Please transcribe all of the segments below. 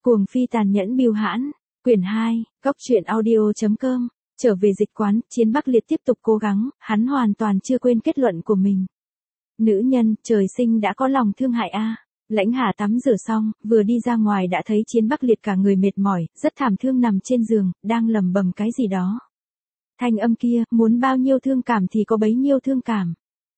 Cuồng phi tàn nhẫn bưu hãn, quyển 2, góc truyện audio.com, trở về dịch quán, Chiến Bắc Liệt tiếp tục cố gắng, hắn hoàn toàn chưa quên kết luận của mình. Nữ nhân, trời sinh đã có lòng thương hại a. Lãnh Hạ tắm rửa xong, vừa đi ra ngoài đã thấy Chiến Bắc Liệt cả người mệt mỏi, rất thảm thương nằm trên giường, đang lẩm bẩm cái gì đó. Thanh âm kia, muốn bao nhiêu thương cảm thì có bấy nhiêu thương cảm.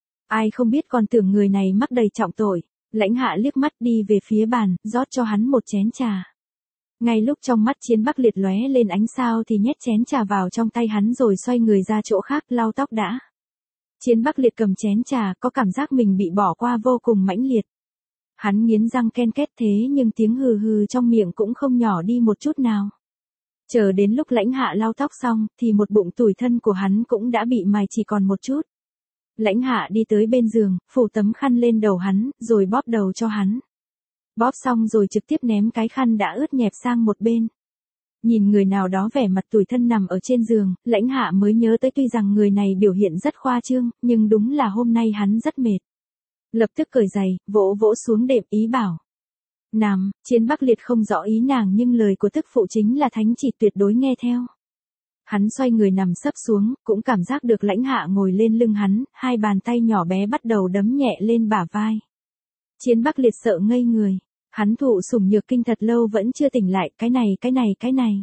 Ai không biết còn tưởng người này mắc đầy trọng tội. Lãnh Hạ liếc mắt đi về phía bàn, rót cho hắn một chén trà. Ngay lúc trong mắt Chiến Bắc Liệt lóe lên ánh sao thì nhét chén trà vào trong tay hắn rồi xoay người ra chỗ khác lau tóc đã. Chiến Bắc Liệt cầm chén trà, có cảm giác mình bị bỏ qua vô cùng mãnh liệt. Hắn nghiến răng ken két thế nhưng tiếng hừ hừ trong miệng cũng không nhỏ đi một chút nào. Chờ đến lúc Lãnh Hạ lau tóc xong, thì một bụng tủi thân của hắn cũng đã bị mài chỉ còn một chút. Lãnh Hạ đi tới bên giường, phủ tấm khăn lên đầu hắn, rồi bóp đầu cho hắn. Bóp xong rồi trực tiếp ném cái khăn đã ướt nhẹp sang một bên. Nhìn người nào đó vẻ mặt tủi thân nằm ở trên giường, Lãnh Hạ mới nhớ tới tuy rằng người này biểu hiện rất khoa trương, nhưng đúng là hôm nay hắn rất mệt. Lập tức cởi giày, vỗ vỗ xuống đệm ý bảo. Nằm, Chiến Bắc Liệt không rõ ý nàng nhưng lời của tức phụ chính là thánh chỉ tuyệt đối nghe theo. Hắn xoay người nằm sấp xuống, cũng cảm giác được Lãnh Hạ ngồi lên lưng hắn, hai bàn tay nhỏ bé bắt đầu đấm nhẹ lên bả vai. Chiến Bắc Liệt sợ ngây người, hắn thụ sủng nhược kinh thật lâu vẫn chưa tỉnh lại, cái này.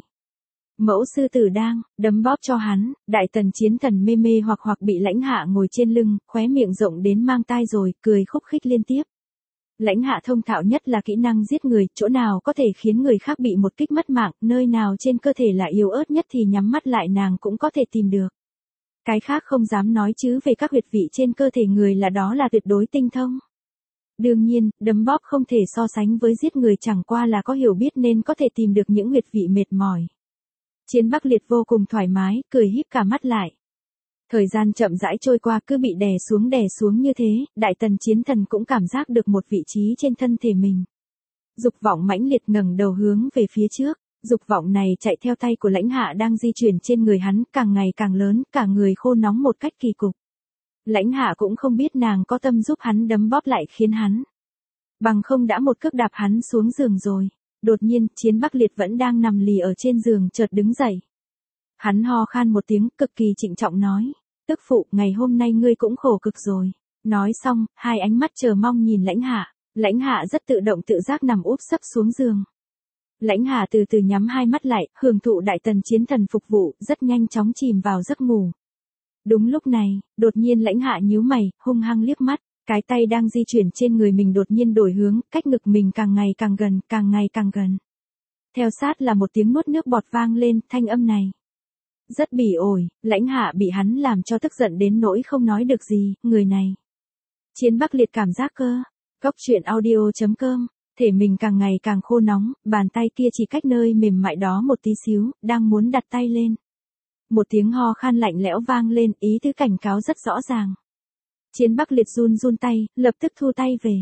Mẫu sư tử đang, đấm bóp cho hắn, đại tần Chiến Thần mê mê hoặc bị Lãnh Hạ ngồi trên lưng, khóe miệng rộng đến mang tai rồi, cười khúc khích liên tiếp. Lãnh Hạ thông thạo nhất là kỹ năng giết người, chỗ nào có thể khiến người khác bị một kích mất mạng, nơi nào trên cơ thể là yếu ớt nhất thì nhắm mắt lại nàng cũng có thể tìm được. Cái khác không dám nói chứ về các huyệt vị trên cơ thể người là đó là tuyệt đối tinh thông. Đương nhiên, đấm bóp không thể so sánh với giết người, chẳng qua là có hiểu biết nên có thể tìm được những huyệt vị mệt mỏi. Chiến Bắc Liệt vô cùng thoải mái, cười híp cả mắt lại. Thời gian chậm rãi trôi qua, cứ bị đè xuống như thế, đại tần Chiến Thần cũng cảm giác được một vị trí trên thân thể mình. Dục vọng mãnh liệt ngẩng đầu hướng về phía trước, dục vọng này chạy theo tay của Lãnh Hạ đang di chuyển trên người hắn, càng ngày càng lớn, cả người khô nóng một cách kỳ cục. Lãnh Hạ cũng không biết nàng có tâm giúp hắn đấm bóp lại khiến hắn. Bằng không đã một cước đạp hắn xuống giường rồi. Đột nhiên, Chiến Bắc Liệt vẫn đang nằm lì ở trên giường chợt đứng dậy. Hắn ho khan một tiếng, cực kỳ trịnh trọng nói. Tức phụ, ngày hôm nay ngươi cũng khổ cực rồi. Nói xong, hai ánh mắt chờ mong nhìn Lãnh Hạ. Lãnh Hạ rất tự động tự giác nằm úp sấp xuống giường. Lãnh Hạ từ từ nhắm hai mắt lại, hưởng thụ đại tần Chiến Thần phục vụ, rất nhanh chóng chìm vào giấc ngủ. Đúng lúc này, đột nhiên Lãnh Hạ nhíu mày, hung hăng liếc mắt. Cái tay đang di chuyển trên người mình đột nhiên đổi hướng, cách ngực mình càng ngày càng gần. Theo sát là một tiếng nuốt nước bọt vang lên, thanh âm này rất bỉ ổi, Lãnh Hạ bị hắn làm cho tức giận đến nỗi không nói được gì, người này. Chiến Bắc Liệt cảm giác cơ. Góc truyện audio.com, thể mình càng ngày càng khô nóng, bàn tay kia chỉ cách nơi mềm mại đó một tí xíu, đang muốn đặt tay lên. Một tiếng ho khan lạnh lẽo vang lên, ý tứ cảnh cáo rất rõ ràng. Chiến Bắc Liệt run tay, lập tức thu tay về.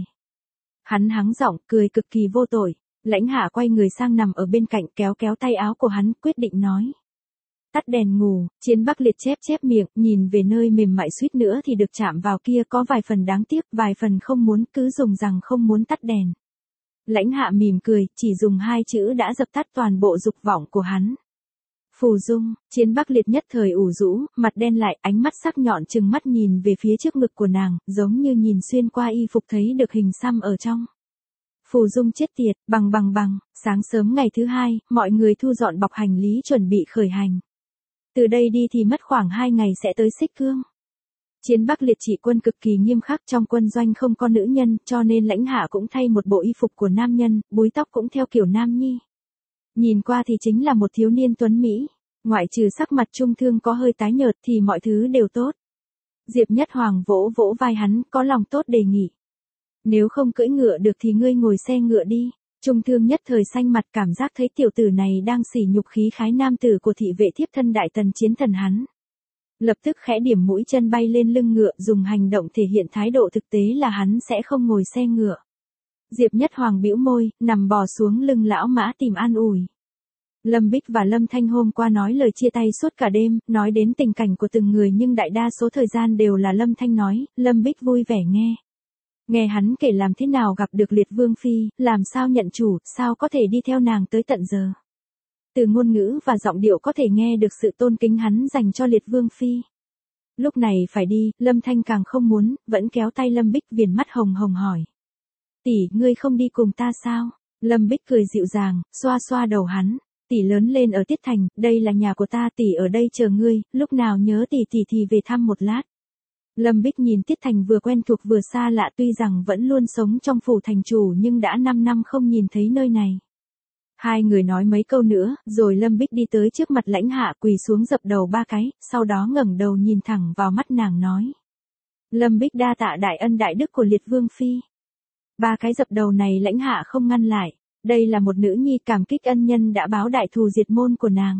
Hắn hắng giọng, cười cực kỳ vô tội. Lãnh Hạ quay người sang nằm ở bên cạnh, kéo tay áo của hắn, quyết định nói. Tắt đèn ngủ. Chiến Bắc Liệt chép miệng, nhìn về nơi mềm mại suýt nữa thì được chạm vào kia, có vài phần đáng tiếc, vài phần không muốn, cứ dùng rằng không muốn tắt đèn. Lãnh Hạ mỉm cười, chỉ dùng hai chữ đã dập tắt toàn bộ dục vọng của hắn. Phù Dung. Chiến Bắc Liệt nhất thời ủ rũ, mặt đen lại, ánh mắt sắc nhọn trừng mắt nhìn về phía trước ngực của nàng, giống như nhìn xuyên qua y phục thấy được hình xăm ở trong. Phù Dung chết tiệt, bằng. Sáng sớm ngày thứ hai, mọi người thu dọn bọc hành lý chuẩn bị khởi hành. Từ đây đi thì mất khoảng 2 ngày sẽ tới Xích Cương. Chiến Bắc Liệt trị quân cực kỳ nghiêm khắc, trong quân doanh không có nữ nhân, cho nên Lãnh Hạ cũng thay một bộ y phục của nam nhân, búi tóc cũng theo kiểu nam nhi. Nhìn qua thì chính là một thiếu niên tuấn Mỹ, ngoại trừ sắc mặt trung thương có hơi tái nhợt thì mọi thứ đều tốt. Diệp Nhất Hoàng vỗ vỗ vai hắn, có lòng tốt đề nghị. Nếu không cưỡi ngựa được thì ngươi ngồi xe ngựa đi. Trung thương nhất thời xanh mặt, cảm giác thấy tiểu tử này đang sỉ nhục khí khái nam tử của thị vệ thiếp thân đại tần Chiến Thần hắn. Lập tức khẽ điểm mũi chân bay lên lưng ngựa, dùng hành động thể hiện thái độ thực tế là hắn sẽ không ngồi xe ngựa. Diệp Nhất Hoàng bĩu môi, nằm bò xuống lưng lão mã tìm an ủi. Lâm Bích và Lâm Thanh hôm qua nói lời chia tay suốt cả đêm, nói đến tình cảnh của từng người nhưng đại đa số thời gian đều là Lâm Thanh nói, Lâm Bích vui vẻ nghe. Nghe hắn kể làm thế nào gặp được Liệt Vương Phi, làm sao nhận chủ, sao có thể đi theo nàng tới tận giờ. Từ ngôn ngữ và giọng điệu có thể nghe được sự tôn kính hắn dành cho Liệt Vương Phi. Lúc này phải đi, Lâm Thanh càng không muốn, vẫn kéo tay Lâm Bích viền mắt hồng hồng hỏi. Tỷ, ngươi không đi cùng ta sao? Lâm Bích cười dịu dàng, xoa xoa đầu hắn. Tỷ lớn lên ở Tiết Thành, đây là nhà của ta, tỷ ở đây chờ ngươi, lúc nào nhớ tỷ thì về thăm một lát. Lâm Bích nhìn Tiết Thành vừa quen thuộc vừa xa lạ, tuy rằng vẫn luôn sống trong phủ thành chủ nhưng đã 5 năm không nhìn thấy nơi này. Hai người nói mấy câu nữa, rồi Lâm Bích đi tới trước mặt Lãnh Hạ quỳ xuống dập đầu 3 cái, sau đó ngẩng đầu nhìn thẳng vào mắt nàng nói. Lâm Bích đa tạ đại ân đại đức của Liệt Vương Phi. 3 cái dập đầu này Lãnh Hạ không ngăn lại. Đây là một nữ nhi cảm kích ân nhân đã báo đại thù diệt môn của nàng.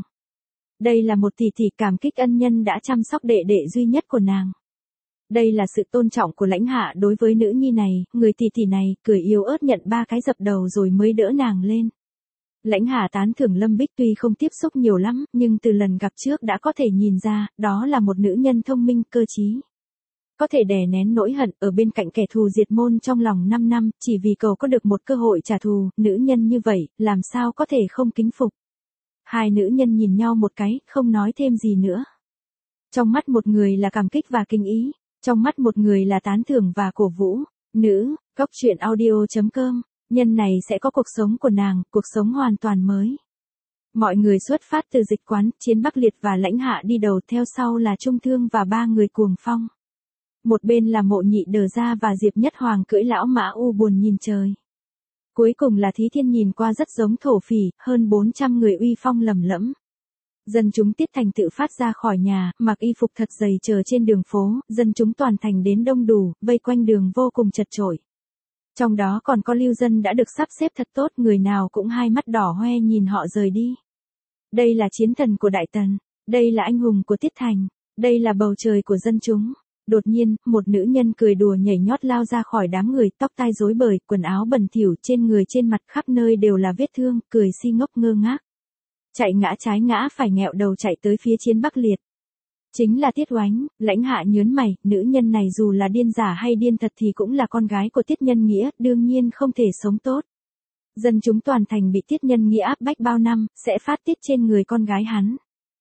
Đây là một tỷ tỷ cảm kích ân nhân đã chăm sóc đệ đệ duy nhất của nàng. Đây là sự tôn trọng của Lãnh Hạ đối với nữ nhi này, người tỷ tỷ này, cười yếu ớt nhận 3 cái dập đầu rồi mới đỡ nàng lên. Lãnh Hạ tán thưởng Lâm Bích tuy không tiếp xúc nhiều lắm, nhưng từ lần gặp trước đã có thể nhìn ra, đó là một nữ nhân thông minh, cơ trí. Có thể đè nén nỗi hận ở bên cạnh kẻ thù diệt môn trong lòng 5 năm, chỉ vì cầu có được một cơ hội trả thù, nữ nhân như vậy, làm sao có thể không kính phục. Hai nữ nhân nhìn nhau một cái, không nói thêm gì nữa. Trong mắt một người là cảm kích và kinh ý, trong mắt một người là tán thưởng và cổ vũ. Nữ, góc truyện audio.com, nhân này sẽ có cuộc sống của nàng, cuộc sống hoàn toàn mới. Mọi người xuất phát từ dịch quán, Chiến Bắc Liệt và Lãnh Hạ đi đầu, theo sau là Trung Thương và 3 người Cuồng Phong. Một bên là Mộ Nhị Đờ Gia và Diệp Nhất Hoàng cưỡi lão mã u buồn nhìn trời. Cuối cùng là Thí Thiên nhìn qua rất giống thổ phỉ, hơn 400 người uy phong lầm lẫm. Dân chúng Tiết Thành tự phát ra khỏi nhà, mặc y phục thật dày chờ trên đường phố, dân chúng toàn thành đến đông đủ, vây quanh đường vô cùng chật chội. Trong đó còn có lưu dân đã được sắp xếp thật tốt, người nào cũng hai mắt đỏ hoe nhìn họ rời đi. Đây là chiến thần của Đại Tần, đây là anh hùng của Tiết Thành, đây là bầu trời của dân chúng. Đột nhiên, một nữ nhân cười đùa nhảy nhót lao ra khỏi đám người, tóc tai rối bời, quần áo bẩn thỉu, trên người trên mặt khắp nơi đều là vết thương, cười si ngốc ngơ ngác. Chạy ngã trái ngã phải nghẹo đầu chạy tới phía Chiến Bắc Liệt. Chính là Tiết Oánh. Lãnh Hạ nhớn mày, nữ nhân này dù là điên giả hay điên thật thì cũng là con gái của Tiết Nhân Nghĩa, đương nhiên không thể sống tốt. Dân chúng toàn thành bị Tiết Nhân Nghĩa áp bách bao năm, sẽ phát tiết trên người con gái hắn.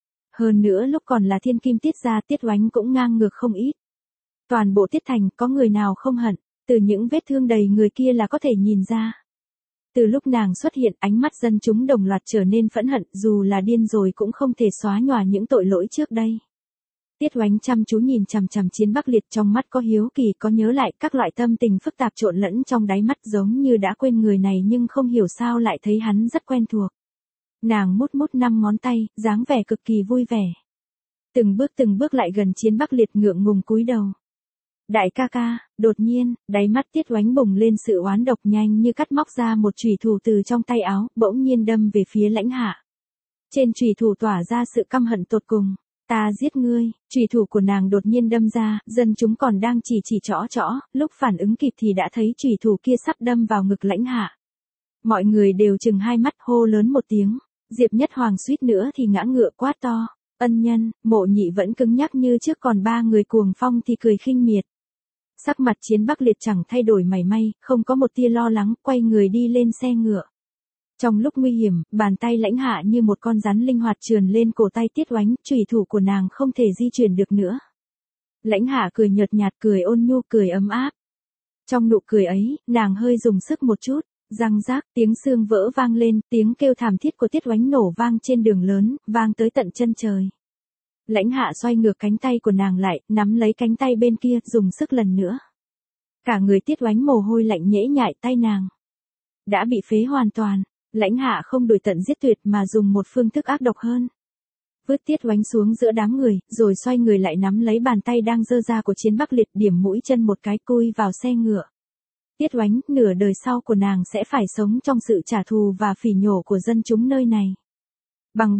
Hơn nữa lúc còn là thiên kim Tiết gia, Tiết Oánh cũng ngang ngược không ít. Toàn bộ Tiết Thành có người nào không hận, từ những vết thương đầy người kia là có thể nhìn ra. Từ lúc nàng xuất hiện, ánh mắt dân chúng đồng loạt trở nên phẫn hận, dù là điên rồi cũng không thể xóa nhòa những tội lỗi trước đây. Tiết Oánh chăm chú nhìn chằm chằm Chiến Bắc Liệt, trong mắt có hiếu kỳ, có nhớ lại, các loại tâm tình phức tạp trộn lẫn trong đáy mắt, giống như đã quên người này nhưng không hiểu sao lại thấy hắn rất quen thuộc. Nàng mút mút 5 ngón tay, dáng vẻ cực kỳ vui vẻ. Từng bước lại gần Chiến Bắc Liệt, ngượng ngùng cúi đầu. Đại ca ca. Đột nhiên, đáy mắt Tiết Oánh bùng lên sự oán độc, nhanh như cắt móc ra một chùy thủ từ trong tay áo, bỗng nhiên đâm về phía Lãnh Hạ. Trên chùy thủ tỏa ra sự căm hận tột cùng. Ta giết ngươi. Chùy thủ của nàng đột nhiên đâm ra, dân chúng còn đang chỉ trõ, lúc phản ứng kịp thì đã thấy chùy thủ kia sắp đâm vào ngực Lãnh Hạ. Mọi người đều trừng hai mắt, hô lớn một tiếng. Diệp Nhất Hoàng suýt nữa thì ngã ngựa quát to. Ân nhân. Mộ Nhị vẫn cứng nhắc như trước, còn 3 người Cuồng Phong thì cười khinh miệt. Sắc mặt Chiến Bắc Liệt chẳng thay đổi mảy may, không có một tia lo lắng, quay người đi lên xe ngựa. Trong lúc nguy hiểm, bàn tay Lãnh Hạ như một con rắn linh hoạt trườn lên cổ tay Tiết Oánh, chùy thủ của nàng không thể di chuyển được nữa. Lãnh Hạ cười nhợt nhạt, cười ôn nhu, cười ấm áp. Trong nụ cười ấy, nàng hơi dùng sức một chút, răng rác, tiếng xương vỡ vang lên, tiếng kêu thảm thiết của Tiết Oánh nổ vang trên đường lớn, vang tới tận chân trời. Lãnh Hạ xoay ngược cánh tay của nàng lại, nắm lấy cánh tay bên kia, dùng sức lần nữa. Cả người Tiết Oánh mồ hôi lạnh nhễ nhại, tay nàng đã bị phế hoàn toàn. Lãnh Hạ không đuổi tận giết tuyệt mà dùng một phương thức ác độc hơn. Vứt Tiết Oánh xuống giữa đám người, rồi xoay người lại nắm lấy bàn tay đang giơ ra của Chiến Bắc Liệt, điểm mũi chân một cái, cui vào xe ngựa. Tiết Oánh, nửa đời sau của nàng sẽ phải sống trong sự trả thù và phỉ nhổ của dân chúng nơi này. Bằng,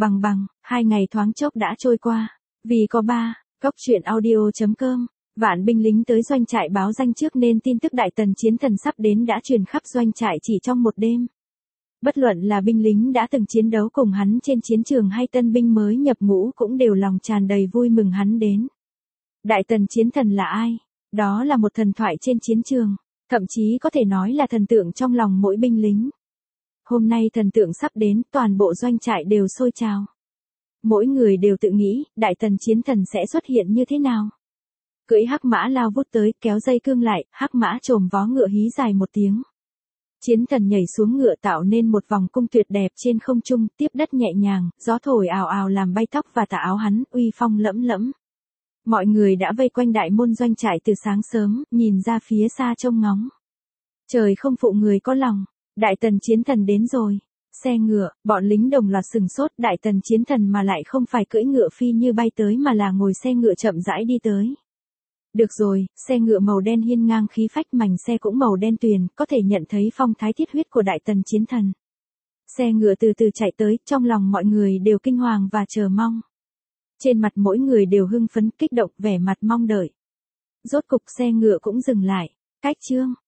2 ngày thoáng chốc đã trôi qua. Vì có góc truyện audio.com, vạn binh lính tới doanh trại báo danh trước nên tin tức Đại Tần chiến thần sắp đến đã truyền khắp doanh trại chỉ trong một đêm. Bất luận là binh lính đã từng chiến đấu cùng hắn trên chiến trường hay tân binh mới nhập ngũ cũng đều lòng tràn đầy vui mừng hắn đến. Đại Tần chiến thần là ai? Đó là một thần thoại trên chiến trường. Thậm chí có thể nói là thần tượng trong lòng mỗi binh lính. Hôm nay thần tượng sắp đến, toàn bộ doanh trại đều sôi trào. Mỗi người đều tự nghĩ, đại tần chiến thần sẽ xuất hiện như thế nào. Cưỡi hắc mã lao vút tới, kéo dây cương lại, hắc mã trồm vó ngựa hí dài một tiếng. Chiến thần nhảy xuống ngựa tạo nên một vòng cung tuyệt đẹp trên không trung, tiếp đất nhẹ nhàng, gió thổi ào ào làm bay tóc và tà áo hắn, uy phong lẫm lẫm. Mọi người đã vây quanh đại môn doanh trại từ sáng sớm, nhìn ra phía xa trông ngóng. Trời không phụ người có lòng, đại tần chiến thần đến rồi. Xe ngựa, bọn lính đồng loạt sừng sốt, đại tần chiến thần mà lại không phải cưỡi ngựa phi như bay tới mà là ngồi xe ngựa chậm rãi đi tới. Được rồi, xe ngựa màu đen hiên ngang khí phách, mảnh xe cũng màu đen tuyền, có thể nhận thấy phong thái thiết huyết của đại tần chiến thần. Xe ngựa từ từ chạy tới, trong lòng mọi người đều kinh hoàng và chờ mong. Trên mặt mỗi người đều hưng phấn, kích động, vẻ mặt mong đợi. Rốt cục xe ngựa cũng dừng lại. Cách chương